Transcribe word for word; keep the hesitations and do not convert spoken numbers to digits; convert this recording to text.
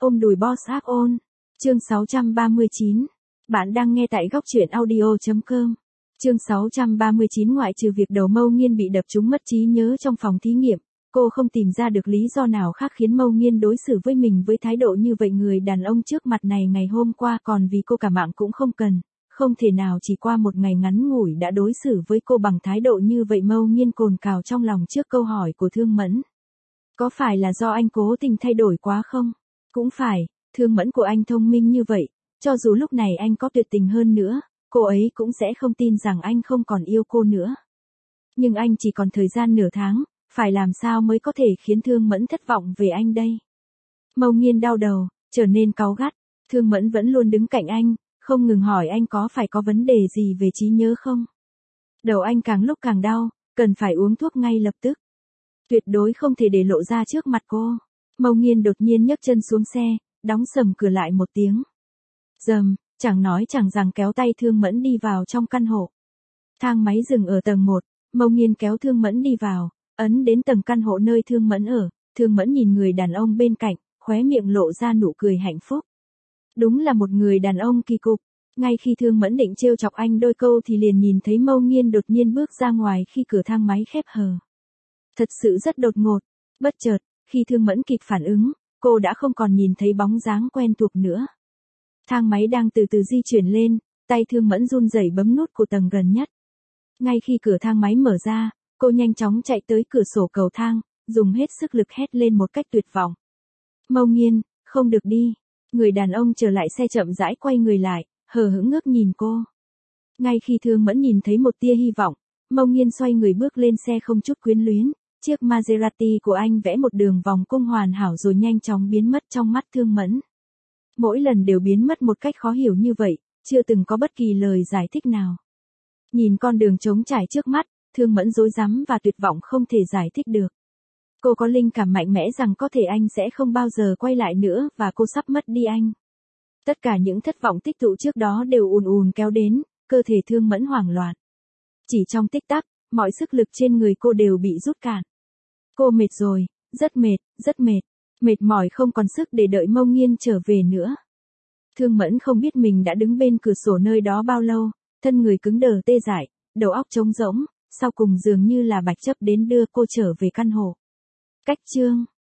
Ôm đùi boss áp ôn. Chương sáu trăm ba mươi chín. Bạn đang nghe tại góc truyện audio chấm com. Chương sáu trăm ba mươi chín. Ngoại trừ việc đầu Mâu Nghiên bị đập trúng mất trí nhớ trong phòng thí nghiệm, cô không tìm ra được lý do nào khác khiến Mâu Nghiên đối xử với mình với thái độ như vậy. Người đàn ông trước mặt này ngày hôm qua còn vì cô cả mạng cũng không cần, không thể nào chỉ qua một ngày ngắn ngủi đã đối xử với cô bằng thái độ như vậy. Mâu Nghiên cồn cào trong lòng trước câu hỏi của Thương Mẫn. Có phải là do anh cố tình thay đổi quá không? Cũng phải, Thương Mẫn của anh thông minh như vậy, cho dù lúc này anh có tuyệt tình hơn nữa, cô ấy cũng sẽ không tin rằng anh không còn yêu cô nữa. Nhưng anh chỉ còn thời gian nửa tháng, phải làm sao mới có thể khiến Thương Mẫn thất vọng về anh đây? Mâu Nghiên đau đầu, trở nên cáu gắt. Thương Mẫn vẫn luôn đứng cạnh anh, không ngừng hỏi anh có phải có vấn đề gì về trí nhớ không. Đầu anh càng lúc càng đau, cần phải uống thuốc ngay lập tức. Tuyệt đối không thể để lộ ra trước mặt cô. Mâu Nghiên đột nhiên nhấc chân xuống xe, đóng sầm cửa lại một tiếng. Dầm, chẳng nói chẳng rằng kéo tay Thương Mẫn đi vào trong căn hộ. Thang máy dừng ở tầng một, Mâu Nghiên kéo Thương Mẫn đi vào, ấn đến tầng căn hộ nơi Thương Mẫn ở. Thương Mẫn nhìn người đàn ông bên cạnh, khóe miệng lộ ra nụ cười hạnh phúc. Đúng là một người đàn ông kỳ cục. Ngay khi Thương Mẫn định trêu chọc anh đôi câu thì liền nhìn thấy Mâu Nghiên đột nhiên bước ra ngoài khi cửa thang máy khép hờ. Thật sự rất đột ngột. Bất chợt, khi Thương Mẫn kịp phản ứng, cô đã không còn nhìn thấy bóng dáng quen thuộc nữa. Thang máy đang từ từ di chuyển lên, tay Thương Mẫn run rẩy bấm nút của tầng gần nhất. Ngay khi cửa thang máy mở ra, cô nhanh chóng chạy tới cửa sổ cầu thang, dùng hết sức lực hét lên một cách tuyệt vọng. Mâu Nghiên, không được đi. Người đàn ông trở lại xe chậm rãi quay người lại, hờ hững ngước nhìn cô. Ngay khi Thương Mẫn nhìn thấy một tia hy vọng, Mâu Nghiên xoay người bước lên xe không chút quyến luyến. Chiếc Maserati của anh vẽ một đường vòng cung hoàn hảo rồi nhanh chóng biến mất trong mắt Thương Mẫn. Mỗi lần đều biến mất một cách khó hiểu như vậy, chưa từng có bất kỳ lời giải thích nào. Nhìn con đường trống trải trước mắt, Thương Mẫn rối rắm và tuyệt vọng không thể giải thích được. Cô có linh cảm mạnh mẽ rằng có thể anh sẽ không bao giờ quay lại nữa và cô sắp mất đi anh. Tất cả những thất vọng tích tụ trước đó đều ùn ùn kéo đến, cơ thể Thương Mẫn hoảng loạn. Chỉ trong tích tắc, mọi sức lực trên người cô đều bị rút cạn. Cô mệt rồi, rất mệt, rất mệt, mệt mỏi không còn sức để đợi Mâu Nghiên trở về nữa. Thương Mẫn không biết mình đã đứng bên cửa sổ nơi đó bao lâu, thân người cứng đờ tê dại, đầu óc trống rỗng, sau cùng dường như là bạch chấp đến đưa cô trở về căn hộ. Cách chương